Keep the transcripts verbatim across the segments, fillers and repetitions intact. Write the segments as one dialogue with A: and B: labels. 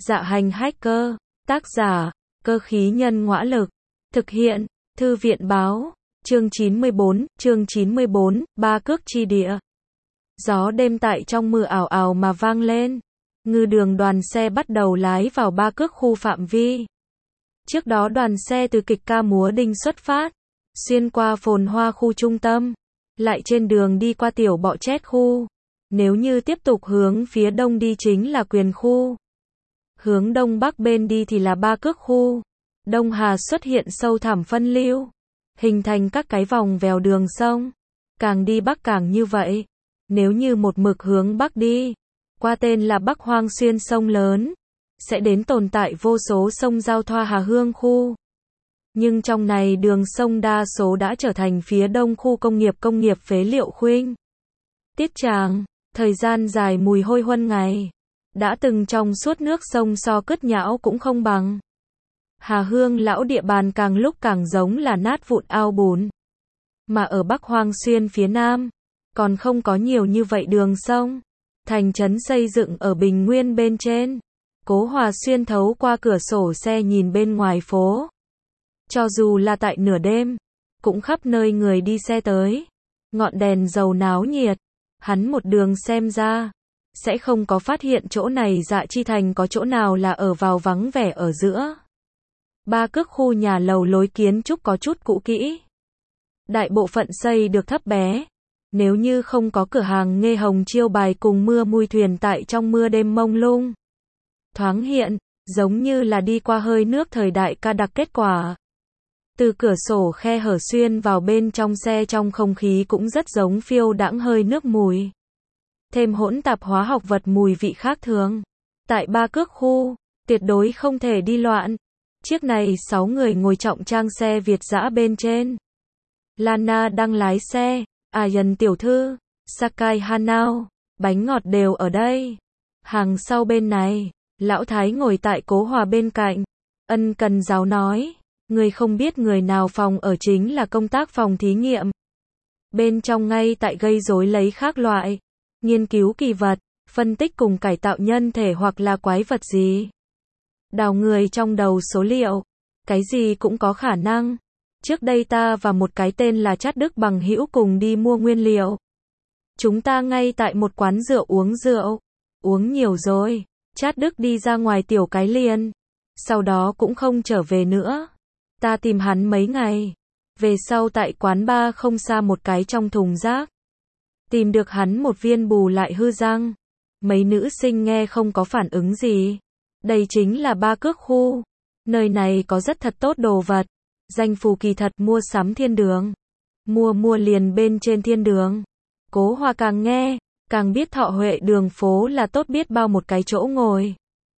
A: Dạ hành hacker, tác giả, cơ khí nhân ngõa lực, thực hiện, thư viện báo, chương chín mươi bốn, chương chín mươi bốn, ba cước chi địa. Gió đêm tại trong mưa ảo ảo mà vang lên, ngư đường đoàn xe bắt đầu lái vào ba cước khu phạm vi. Trước đó đoàn xe từ kịch ca múa đinh xuất phát, xuyên qua phồn hoa khu trung tâm, lại trên đường đi qua tiểu bọ chét khu. Nếu như tiếp tục hướng phía đông đi chính là quyền khu. Hướng đông bắc bên đi thì là ba cước khu. Đông Hà xuất hiện sâu thẳm phân lưu, hình thành các cái vòng vèo đường sông. Càng đi bắc càng như vậy. Nếu như một mực hướng bắc đi, qua tên là Bắc Hoang xuyên sông lớn, sẽ đến tồn tại vô số sông giao thoa Hà Hương khu. Nhưng trong này đường sông đa số đã trở thành phía đông khu công nghiệp công nghiệp phế liệu khuynh. Tiết Tràng, thời gian dài mùi hôi huân ngày, đã từng trong suốt nước sông so cứt nhão cũng không bằng. Hà Hương lão địa bàn càng lúc càng giống là nát vụn ao bùn. Mà ở Bắc Hoang xuyên phía nam, còn không có nhiều như vậy đường sông. Thành trấn xây dựng ở bình nguyên bên trên. Cố Hòa xuyên thấu qua cửa sổ xe nhìn bên ngoài phố. Cho dù là tại nửa đêm, cũng khắp nơi người đi xe tới. Ngọn đèn dầu náo nhiệt. Hắn một đường xem ra, sẽ không có phát hiện chỗ này Dạ Chi Thành có chỗ nào là ở vào vắng vẻ ở giữa. Ba cước khu nhà lầu lối kiến trúc có chút cũ kỹ. Đại bộ phận xây được thấp bé. Nếu như không có cửa hàng nghe hồng chiêu bài cùng mưa mui thuyền tại trong mưa đêm mông lung. Thoáng hiện, giống như là đi qua hơi nước thời đại ca đặc kết quả. Từ cửa sổ khe hở xuyên vào bên trong xe trong không khí cũng rất giống phiêu đãng hơi nước mùi. Thêm hỗn tạp hóa học vật mùi vị khác thường. Tại ba cước khu, tuyệt đối không thể đi loạn. Chiếc này sáu người ngồi trọng trang xe Việt dã bên trên. Lana đang lái xe, Ayan tiểu thư, Sakai Hanao, bánh ngọt đều ở đây. Hàng sau bên này, lão Thái ngồi tại Cố Hòa bên cạnh. Ân cần giáo nói, người không biết người nào phòng ở chính là công tác phòng thí nghiệm. Bên trong ngay tại gây rối lấy khác loại, nghiên cứu kỳ vật, phân tích cùng cải tạo nhân thể hoặc là quái vật gì. Đào người trong đầu số liệu, cái gì cũng có khả năng. Trước đây ta và một cái tên là Trát Đức bằng hữu cùng đi mua nguyên liệu. Chúng ta ngay tại một quán rượu uống rượu. Uống nhiều rồi, Trát Đức đi ra ngoài tiểu cái liền. Sau đó cũng không trở về nữa. Ta tìm hắn mấy ngày. Về sau tại quán bar không xa một cái trong thùng rác. Tìm được hắn một viên bù lại hư răng. Mấy nữ sinh nghe không có phản ứng gì. Đây chính là ba cước khu. Nơi này có rất thật tốt đồ vật. Danh phù kỳ thật mua sắm thiên đường. Mua mua liền bên trên thiên đường. Cố Hòa càng nghe, càng biết Thọ Huệ đường phố là tốt biết bao một cái chỗ ngồi.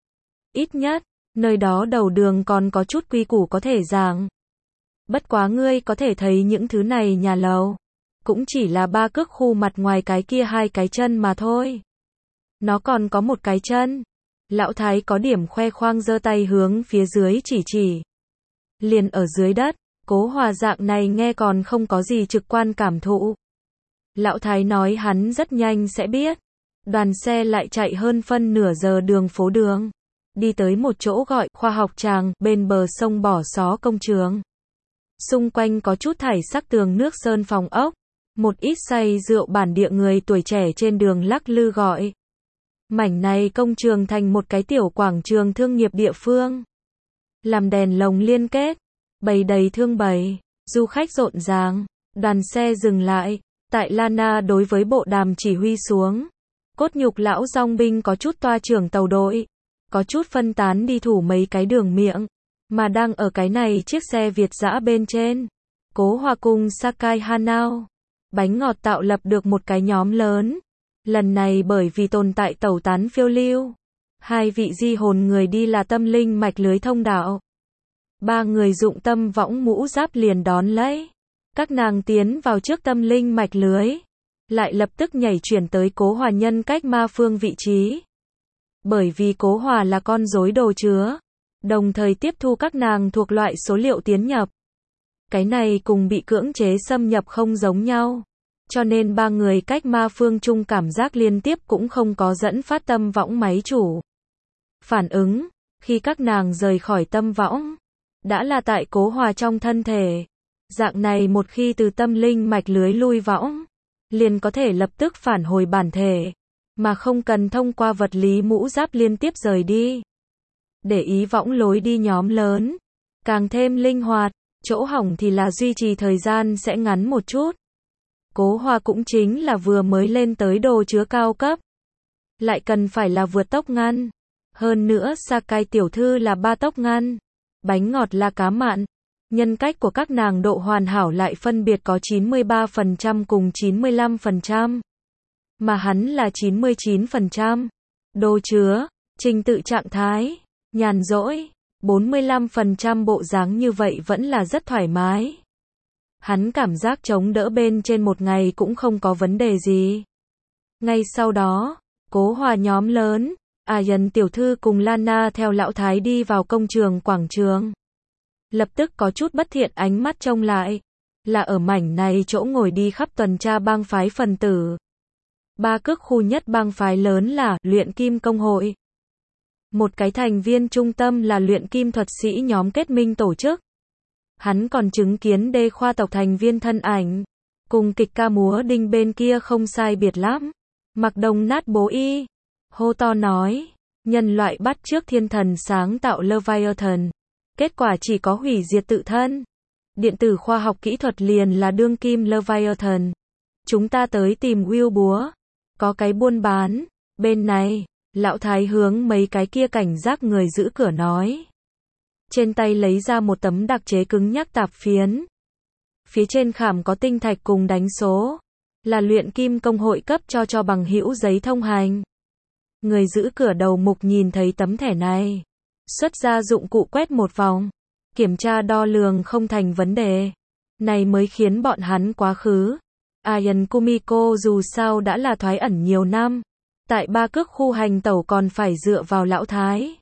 A: Ít nhất, nơi đó đầu đường còn có chút quy củ có thể giảng. Bất quá ngươi có thể thấy những thứ này nhà lầu. Cũng chỉ là ba cước khu mặt ngoài cái kia hai cái chân mà thôi. Nó còn có một cái chân. Lão Thái có điểm khoe khoang giơ tay hướng phía dưới chỉ chỉ. Liền ở dưới đất, Cố Hòa dạng này nghe còn không có gì trực quan cảm thụ. Lão Thái nói hắn rất nhanh sẽ biết. Đoàn xe lại chạy hơn phân nửa giờ đường phố đường. Đi tới một chỗ gọi khoa học tràng bên bờ sông bỏ xó công trường. Xung quanh có chút thải sắc tường nước sơn phòng ốc. Một ít say rượu bản địa người tuổi trẻ trên đường lắc lư gọi. Mảnh này công trường thành một cái tiểu quảng trường thương nghiệp địa phương. Làm đèn lồng liên kết, bày đầy thương bày, du khách rộn ràng, đoàn xe dừng lại, tại Lana đối với bộ đàm chỉ huy xuống. Cốt nhục lão dòng binh có chút toa trưởng tàu đội, có chút phân tán đi thủ mấy cái đường miệng, mà đang ở cái này chiếc xe Việt dã bên trên. Cố Hòa cùng Sakai Hanao, bánh ngọt tạo lập được một cái nhóm lớn. Lần này bởi vì tồn tại tẩu tán phiêu lưu. Hai vị di hồn người đi là tâm linh mạch lưới thông đạo. Ba người dụng tâm võng mũ giáp liền đón lấy. Các nàng tiến vào trước tâm linh mạch lưới. Lại lập tức nhảy chuyển tới Cố Hòa nhân cách ma phương vị trí. Bởi vì Cố Hòa là con rối đồ chứa. Đồng thời tiếp thu các nàng thuộc loại số liệu tiến nhập. Cái này cùng bị cưỡng chế xâm nhập không giống nhau. Cho nên ba người cách ma phương chung cảm giác liên tiếp cũng không có dẫn phát tâm võng máy chủ. Phản ứng, Khi các nàng rời khỏi tâm võng, đã là tại Cố Hòa trong thân thể. Dạng này một khi từ tâm linh mạch lưới lui võng, liền có thể lập tức phản hồi bản thể, mà không cần thông qua vật lý mũ giáp liên tiếp rời đi. Để ý võng lối đi nhóm lớn, càng thêm linh hoạt, chỗ hỏng thì là duy trì thời gian sẽ ngắn một chút. Cố Hòa cũng chính là vừa mới lên tới đồ chứa cao cấp, lại cần phải là vượt tốc ngăn. Hơn nữa Sakai tiểu thư là ba tốc ngăn, bánh ngọt là cá mặn. Nhân cách của các nàng độ hoàn hảo lại phân biệt có chín mươi ba phần trăm cùng chín mươi lăm phần trăm, mà hắn là chín mươi chín phần trăm. Đồ chứa, trình tự trạng thái, nhàn rỗi, bốn mươi lăm phần trăm bộ dáng như vậy vẫn là rất thoải mái. Hắn cảm giác chống đỡ bên trên một ngày cũng không có vấn đề gì. Ngay sau đó, Cố Hòa nhóm lớn, Ayan tiểu thư cùng Lana theo lão thái đi vào công trường quảng trường. Lập tức có chút bất thiện ánh mắt trông lại, là ở mảnh này chỗ ngồi đi khắp tuần tra bang phái phần tử. Ba cước khu nhất bang phái lớn là Luyện Kim Công hội. Một cái thành viên trung tâm là luyện kim thuật sĩ nhóm kết minh tổ chức. Hắn còn chứng kiến đê khoa tộc thành viên thân ảnh, cùng kịch ca múa đinh bên kia không sai biệt lắm. Mặc đồng nát bố y, hô to nói, nhân loại bắt trước thiên thần sáng tạo Leviathan. Kết quả chỉ có hủy diệt tự thân. Điện tử khoa học kỹ thuật liền là đương kim Leviathan. Chúng ta tới tìm Will búa. Có cái buôn bán. Bên này, lão thái hướng mấy cái kia cảnh giác người giữ cửa nói. Trên tay lấy ra một tấm đặc chế cứng nhắc tạp phiến. Phía trên khảm có tinh thạch cùng đánh số. Là luyện kim công hội cấp cho cho bằng hữu giấy thông hành. Người giữ cửa đầu mục nhìn thấy tấm thẻ này. Xuất ra dụng cụ quét một vòng, kiểm tra đo lường không thành vấn đề. Này mới khiến bọn hắn quá khứ. Ayan Kumiko dù sao đã là thoái ẩn nhiều năm, tại ba cước khu hành tẩu còn phải dựa vào lão thái.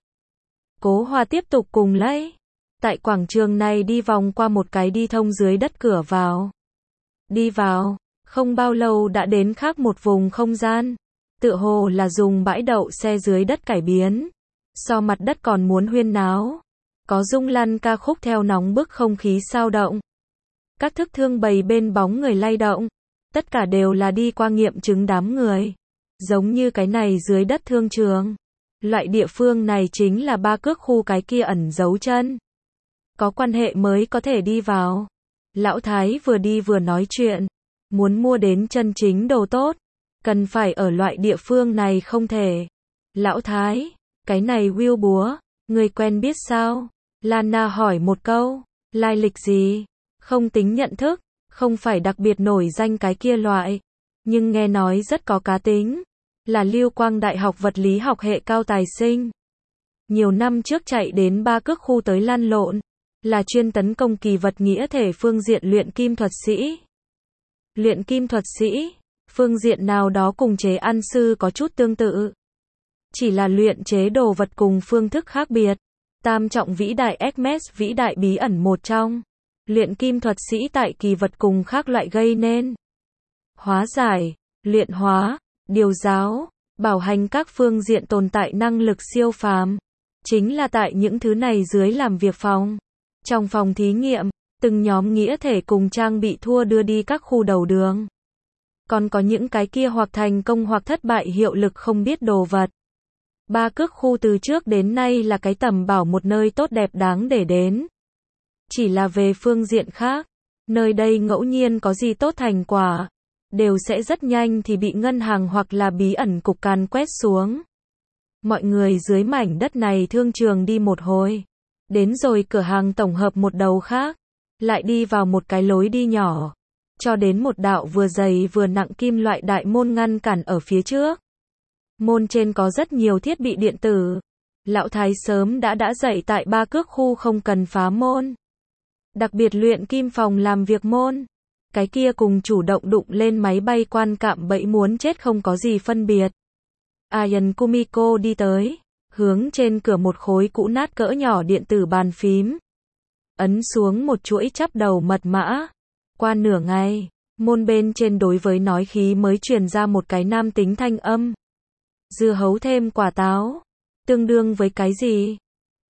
A: Cố Hòa tiếp tục cùng lấy. Tại quảng trường này đi vòng qua một cái đi thông dưới đất cửa vào. Đi vào, không bao lâu đã đến khác một vùng không gian. Tựa hồ là dùng bãi đậu xe dưới đất cải biến. So mặt đất còn muốn huyên náo. Có rung lăn ca khúc theo nóng bức không khí sao động. Các thức thương bày bên bóng người lay động. Tất cả đều là đi qua nghiệm chứng đám người. Giống như cái này dưới đất thương trường. Loại địa phương này chính là ba cước khu cái kia ẩn giấu chân. Có quan hệ mới có thể đi vào. Lão Thái vừa đi vừa nói chuyện. Muốn mua đến chân chính đồ tốt. Cần phải ở loại địa phương này không thể. Lão Thái. Cái này Will búa, người quen biết sao? Lana hỏi một câu, lai lịch gì? Không tính nhận thức, không phải đặc biệt nổi danh cái kia loại, nhưng nghe nói rất có cá tính, là Lưu Quang Đại học vật lý học hệ cao tài sinh. Nhiều năm trước chạy đến ba cước khu tới lăn lộn, là chuyên tấn công kỳ vật nghĩa thể phương diện luyện kim thuật sĩ. Luyện kim thuật sĩ, phương diện nào đó cùng chế ăn sư có chút tương tự. Chỉ là luyện chế đồ vật cùng phương thức khác biệt. Tam trọng vĩ đại Hermes vĩ đại bí ẩn một trong. Luyện kim thuật sĩ tại kỳ vật cùng khác loại gây nên. Hóa giải, luyện hóa, điều giáo, bảo hành các phương diện tồn tại năng lực siêu phàm. Chính là tại những thứ này dưới làm việc phòng. Trong phòng thí nghiệm, từng nhóm nghĩa thể cùng trang bị thua đưa đi các khu đầu đường. Còn có những cái kia hoặc thành công hoặc thất bại hiệu lực không biết đồ vật. Ba cước khu từ trước đến nay là cái tầm bảo một nơi tốt đẹp đáng để đến. Chỉ là về phương diện khác, nơi đây ngẫu nhiên có gì tốt thành quả, đều sẽ rất nhanh thì bị ngân hàng hoặc là bí ẩn cục càn quét xuống. Mọi người dưới mảnh đất này thương trường đi một hồi, đến rồi cửa hàng tổng hợp một đầu khác, lại đi vào một cái lối đi nhỏ, cho đến một đạo vừa dày vừa nặng kim loại đại môn ngăn cản ở phía trước. Môn trên có rất nhiều thiết bị điện tử. Lão Thái sớm đã đã dạy tại ba cước khu không cần phá môn. Đặc biệt luyện kim phòng làm việc môn. Cái kia cùng chủ động đụng lên máy bay quan cạm bẫy muốn chết không có gì phân biệt. Ayan Kumiko đi tới, hướng trên cửa một khối cũ nát cỡ nhỏ điện tử bàn phím. Ấn xuống một chuỗi chắp đầu mật mã. Qua nửa ngày, môn bên trên đối với nói khí mới truyền ra một cái nam tính thanh âm. Dưa hấu thêm quả táo, tương đương với cái gì?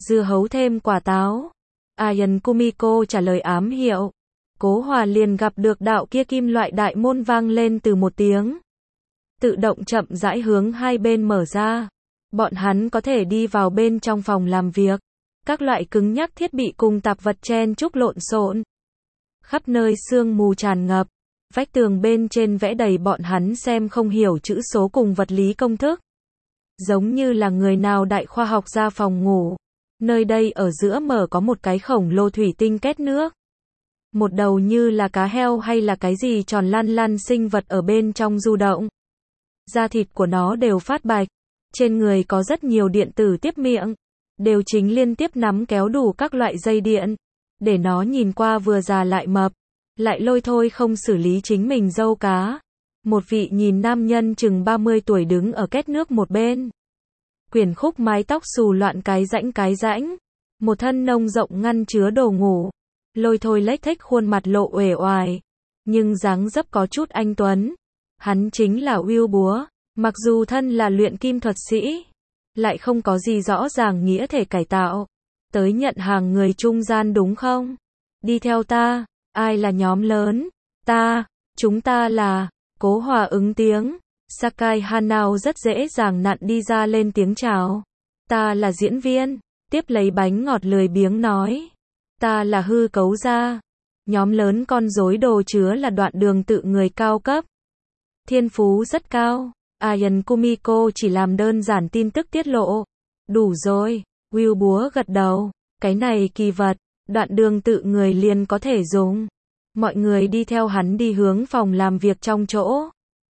A: Dưa hấu thêm quả táo. Ayan Kumiko trả lời ám hiệu. Cố Hòa liền gặp được đạo kia kim loại đại môn vang lên từ một tiếng. Tự động chậm rãi hướng hai bên mở ra. Bọn hắn có thể đi vào bên trong phòng làm việc. Các loại cứng nhắc thiết bị cùng tạp vật chen chúc lộn xộn. Khắp nơi sương mù tràn ngập. Vách tường bên trên vẽ đầy bọn hắn xem không hiểu chữ số cùng vật lý công thức. Giống như là người nào đại khoa học ra phòng ngủ. Nơi đây ở giữa mở có một cái khổng lồ thủy tinh két nước. Một đầu như là cá heo hay là cái gì tròn lăn lăn sinh vật ở bên trong du động. Da thịt của nó đều phát bạch. Trên người có rất nhiều điện tử tiếp miệng. Đều chính liên tiếp nắm kéo đủ các loại dây điện. Để nó nhìn qua vừa già lại mập. Lại lôi thôi không xử lý chính mình dâu cá. Một vị nhìn nam nhân chừng ba mươi tuổi đứng ở két nước một bên. Quyển khúc mái tóc xù loạn cái rãnh cái rãnh. Một thân nông rộng ngăn chứa đồ ngủ. Lôi thôi lếch thếch khuôn mặt lộ uể oải. Nhưng dáng dấp có chút anh tuấn. Hắn chính là Will Búa. Mặc dù thân là luyện kim thuật sĩ. Lại không có gì rõ ràng nghĩa thể cải tạo. Tới nhận hàng người trung gian đúng không? Đi theo ta. Ai là nhóm lớn? Ta. Chúng ta là. Cố Hòa ứng tiếng. Sakai Hanao rất dễ dàng nặn đi ra lên tiếng chào. Ta là diễn viên. Tiếp lấy bánh ngọt lười biếng nói. Ta là hư cấu gia. Nhóm lớn con rối đồ chứa là đoạn đường tự người cao cấp. Thiên phú rất cao. Ayan Kumiko chỉ làm đơn giản tin tức tiết lộ. Đủ rồi. Will Búa gật đầu. Cái này kỳ vật. Đoạn đường tự người liền có thể dùng. Mọi người đi theo hắn đi hướng phòng làm việc trong chỗ.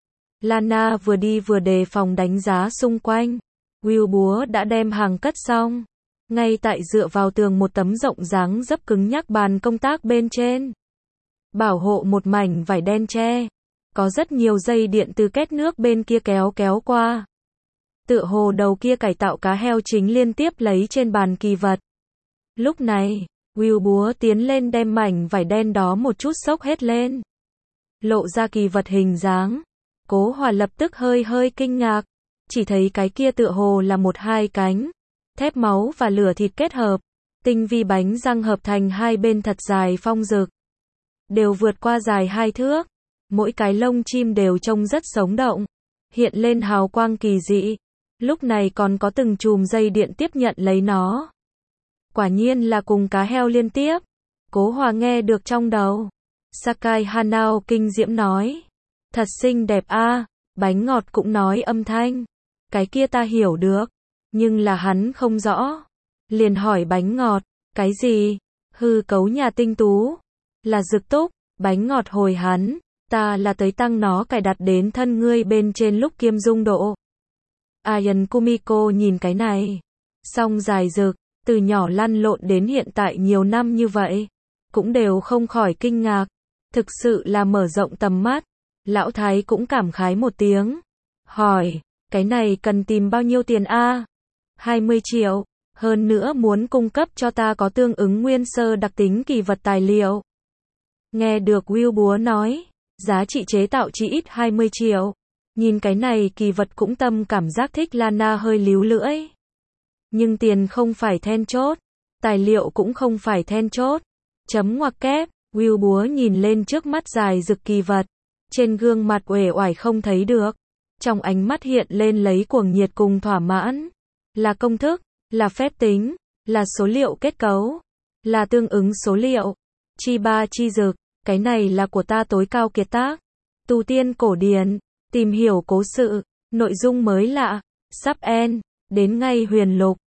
A: Lana vừa đi vừa đề phòng đánh giá xung quanh. Will Búa đã đem hàng cất xong. Ngay tại dựa vào tường một tấm rộng dáng dấp cứng nhắc bàn công tác bên trên. Bảo hộ một mảnh vải đen che. Có rất nhiều dây điện từ két nước bên kia kéo kéo qua. Tựa hồ đầu kia cải tạo cá heo chính liên tiếp lấy trên bàn kỳ vật. Lúc này, Will Búa tiến lên đem mảnh vải đen đó một chút xốc hết lên. Lộ ra kỳ vật hình dáng. Cố Hòa lập tức hơi hơi kinh ngạc. Chỉ thấy cái kia tựa hồ là một hai cánh. Thép máu và lửa thịt kết hợp. Tinh vi bánh răng hợp thành hai bên thật dài phong rực. Đều vượt qua dài hai thước. Mỗi cái lông chim đều trông rất sống động. Hiện lên hào quang kỳ dị. Lúc này còn có từng chùm dây điện tiếp nhận lấy nó. Quả nhiên là cùng cá heo liên tiếp. Cố Hòa nghe được trong đầu. Sakai Hanao kinh diễm nói. Thật xinh đẹp a. Bánh ngọt cũng nói âm thanh. Cái kia ta hiểu được. Nhưng là hắn không rõ. Liền hỏi bánh ngọt. Cái gì? Hư cấu nhà tinh tú. Là Dực Túc. Bánh ngọt hồi hắn. Ta là tới tăng nó cài đặt đến thân ngươi bên trên lúc kiêm dung độ. Ayan Kumiko nhìn cái này. Song dài Dực. Từ nhỏ lăn lộn đến hiện tại nhiều năm như vậy. Cũng đều không khỏi kinh ngạc. Thực sự là mở rộng tầm mắt. Lão Thái cũng cảm khái một tiếng. Hỏi. Cái này cần tìm bao nhiêu tiền a? hai mươi triệu. Hơn nữa muốn cung cấp cho ta có tương ứng nguyên sơ đặc tính kỳ vật tài liệu. Nghe được Will Búa nói. Giá trị chế tạo chỉ ít hai mươi triệu. Nhìn cái này kỳ vật cũng tâm cảm giác thích. Lana hơi líu lưỡi. Nhưng tiền không phải then chốt. Tài liệu cũng không phải then chốt. Chấm ngoặc kép. Will Búa nhìn lên trước mắt dài Dực kỳ vật. Trên gương mặt uể oải không thấy được. Trong ánh mắt hiện lên lấy cuồng nhiệt cùng thỏa mãn. Là công thức. Là phép tính. Là số liệu kết cấu. Là tương ứng số liệu. Chi ba chi Dực. Cái này là của ta tối cao kiệt tác. Tu tiên cổ điển. Tìm hiểu cố sự. Nội dung mới lạ. Sắp end. Đến ngay huyền lục.